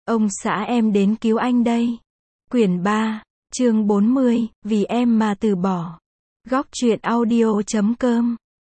Ông xã em đến cứu anh đây. Quyển 3, chương 40, vì em mà từ bỏ. Góc truyện audio.com.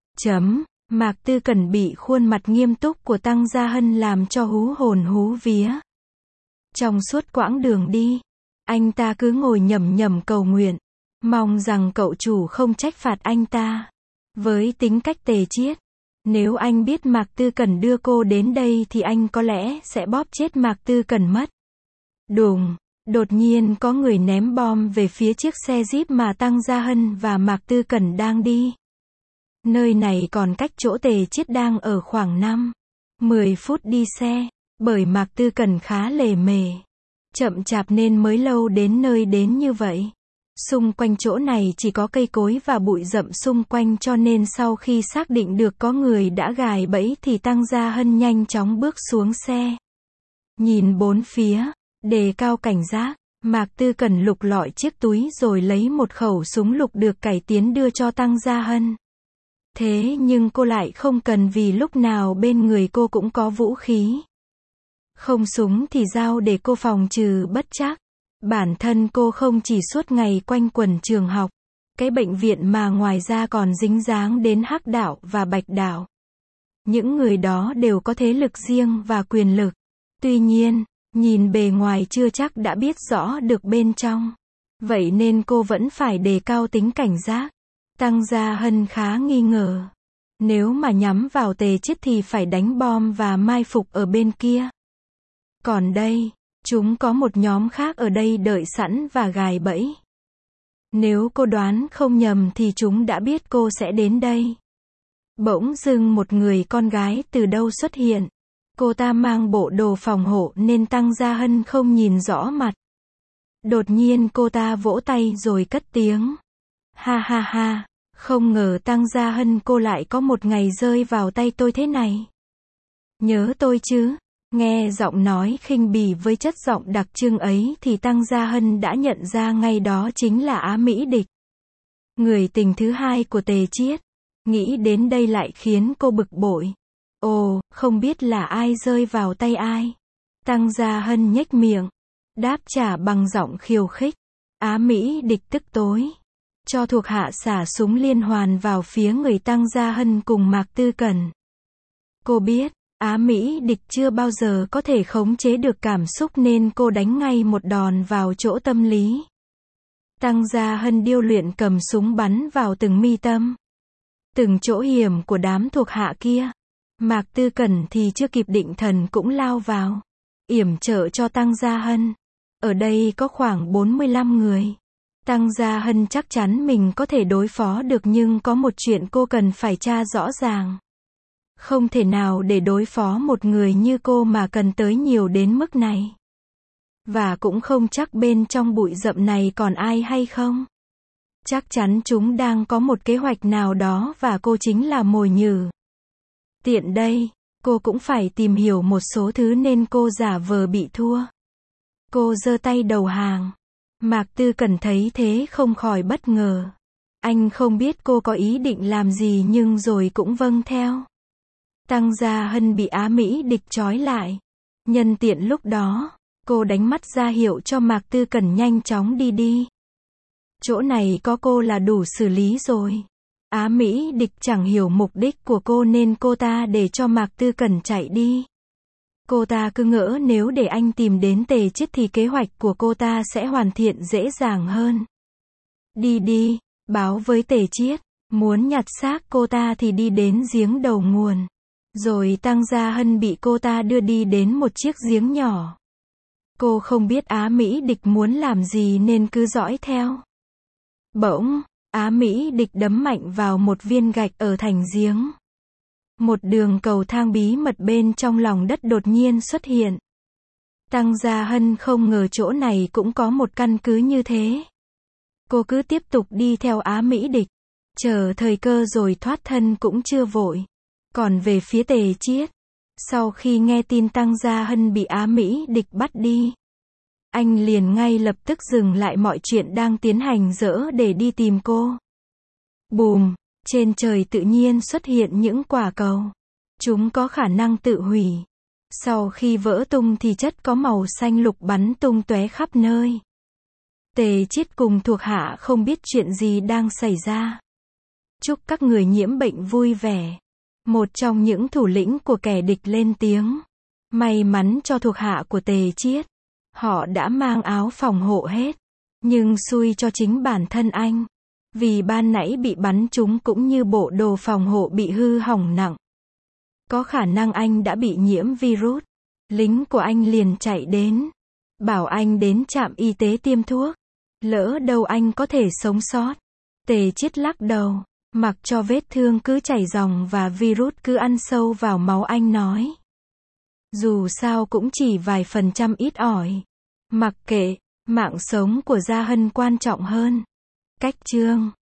Mạc Tư Cẩn bị khuôn mặt nghiêm túc của Tăng Gia Hân làm cho hú hồn hú vía. Trong suốt quãng đường đi, anh ta cứ ngồi nhẩm nhẩm cầu nguyện, mong rằng cậu chủ không trách phạt anh ta. Với tính cách Tề Chiết, nếu anh biết Mạc Tư Cẩn đưa cô đến đây thì anh có lẽ sẽ bóp chết Mạc Tư Cẩn mất. Đùng, đột nhiên có người ném bom về phía chiếc xe Jeep mà Tăng Gia Hân và Mạc Tư Cẩn đang đi. Nơi này còn cách chỗ Tề Chiết đang ở khoảng 5-10 phút đi xe, bởi Mạc Tư Cẩn khá lề mề, chậm chạp nên mới lâu đến nơi đến như vậy. Xung quanh chỗ này chỉ có cây cối và bụi rậm xung quanh, cho nên sau khi xác định được có người đã gài bẫy thì Tăng Gia Hân nhanh chóng bước xuống xe. Nhìn bốn phía, đề cao cảnh giác, Mạc Tư Cẩn lục lọi chiếc túi rồi lấy một khẩu súng lục được cải tiến đưa cho Tăng Gia Hân. Thế nhưng cô lại không cần, vì lúc nào bên người cô cũng có vũ khí. Không súng thì dao để cô phòng trừ bất trắc. Bản thân cô không chỉ suốt ngày quanh quẩn trường học, cái bệnh viện mà ngoài ra còn dính dáng đến Hắc đạo và Bạch đạo. Những người đó đều có thế lực riêng và quyền lực. Tuy nhiên, nhìn bề ngoài chưa chắc đã biết rõ được bên trong. Vậy nên cô vẫn phải đề cao tính cảnh giác. Tăng Gia Hân khá nghi ngờ. Nếu mà nhắm vào Tề Chiết thì phải đánh bom và mai phục ở bên kia. Còn đây, chúng có một nhóm khác ở đây đợi sẵn và gài bẫy. Nếu cô đoán không nhầm thì chúng đã biết cô sẽ đến đây. Bỗng dưng một người con gái từ đâu xuất hiện. Cô ta mang bộ đồ phòng hộ nên Tăng Gia Hân không nhìn rõ mặt. Đột nhiên cô ta vỗ tay rồi cất tiếng. Ha ha ha, không ngờ Tăng Gia Hân cô lại có một ngày rơi vào tay tôi thế này. Nhớ tôi chứ? Nghe giọng nói khinh bỉ với chất giọng đặc trưng ấy thì Tăng Gia Hân đã nhận ra ngay đó chính là Á Mỹ Địch. Người tình thứ hai của Tề Chiết. Nghĩ đến đây lại khiến cô bực bội. Ồ, không biết là ai rơi vào tay ai. Tăng Gia Hân nhếch miệng, đáp trả bằng giọng khiêu khích. Á Mỹ Địch tức tối, cho thuộc hạ xả súng liên hoàn vào phía người Tăng Gia Hân cùng Mạc Tư Cẩn. Cô biết, Á Mỹ Địch chưa bao giờ có thể khống chế được cảm xúc nên cô đánh ngay một đòn vào chỗ tâm lý. Tăng Gia Hân điêu luyện cầm súng bắn vào từng mi tâm, từng chỗ hiểm của đám thuộc hạ kia. Mạc Tư Cẩn thì chưa kịp định thần cũng lao vào, yểm trợ cho Tăng Gia Hân. Ở đây có khoảng 45 người. Tăng Gia Hân chắc chắn mình có thể đối phó được, nhưng có một chuyện cô cần phải tra rõ ràng. Không thể nào để đối phó một người như cô mà cần tới nhiều đến mức này. Và cũng không chắc bên trong bụi rậm này còn ai hay không. Chắc chắn chúng đang có một kế hoạch nào đó và cô chính là mồi nhử. Tiện đây, cô cũng phải tìm hiểu một số thứ nên cô giả vờ bị thua. Cô giơ tay đầu hàng. Mạc Tư Cẩn thấy thế không khỏi bất ngờ. Anh không biết cô có ý định làm gì nhưng rồi cũng vâng theo. Tăng Gia Hân bị Á Mỹ Địch trói lại. Nhân tiện lúc đó, cô đánh mắt ra hiệu cho Mạc Tư Cẩn nhanh chóng đi. Chỗ này có cô là đủ xử lý rồi. Á Mỹ Địch chẳng hiểu mục đích của cô nên cô ta để cho Mạc Tư Cẩn chạy đi. Cô ta cứ ngỡ nếu để anh tìm đến Tề Chiết thì kế hoạch của cô ta sẽ hoàn thiện dễ dàng hơn. Đi, báo với Tề Chiết, muốn nhặt xác cô ta thì đi đến giếng đầu nguồn. Rồi Tăng Gia Hân bị cô ta đưa đi đến một chiếc giếng nhỏ. Cô không biết Á Mỹ Địch muốn làm gì nên cứ dõi theo. Bỗng, Á Mỹ Địch đấm mạnh vào một viên gạch ở thành giếng. Một đường cầu thang bí mật bên trong lòng đất đột nhiên xuất hiện. Tăng Gia Hân không ngờ chỗ này cũng có một căn cứ như thế. Cô cứ tiếp tục đi theo Á Mỹ Địch, chờ thời cơ rồi thoát thân cũng chưa vội. Còn về phía Tề Chiết, sau khi nghe tin Tăng Gia Hân bị Á Mỹ Địch bắt đi, anh liền ngay lập tức dừng lại mọi chuyện đang tiến hành dỡ để đi tìm cô. Bùm, trên trời tự nhiên xuất hiện những quả cầu. Chúng có khả năng tự hủy. Sau khi vỡ tung thì chất có màu xanh lục bắn tung tóe khắp nơi. Tề Chiết cùng thuộc hạ không biết chuyện gì đang xảy ra. Chúc các người nhiễm bệnh vui vẻ. Một trong những thủ lĩnh của kẻ địch lên tiếng. May mắn cho thuộc hạ của Tề Chiết. Họ đã mang áo phòng hộ hết. Nhưng xui cho chính bản thân anh. Vì ban nãy bị bắn trúng cũng như bộ đồ phòng hộ bị hư hỏng nặng. Có khả năng anh đã bị nhiễm virus. Lính của anh liền chạy đến. Bảo anh đến trạm y tế tiêm thuốc. Lỡ đâu anh có thể sống sót. Tề Chiết lắc đầu. Mặc cho vết thương cứ chảy ròng và virus cứ ăn sâu vào máu, anh nói. Dù sao cũng chỉ vài % ít ỏi. Mặc kệ, mạng sống của Gia Hân quan trọng hơn. Cách chương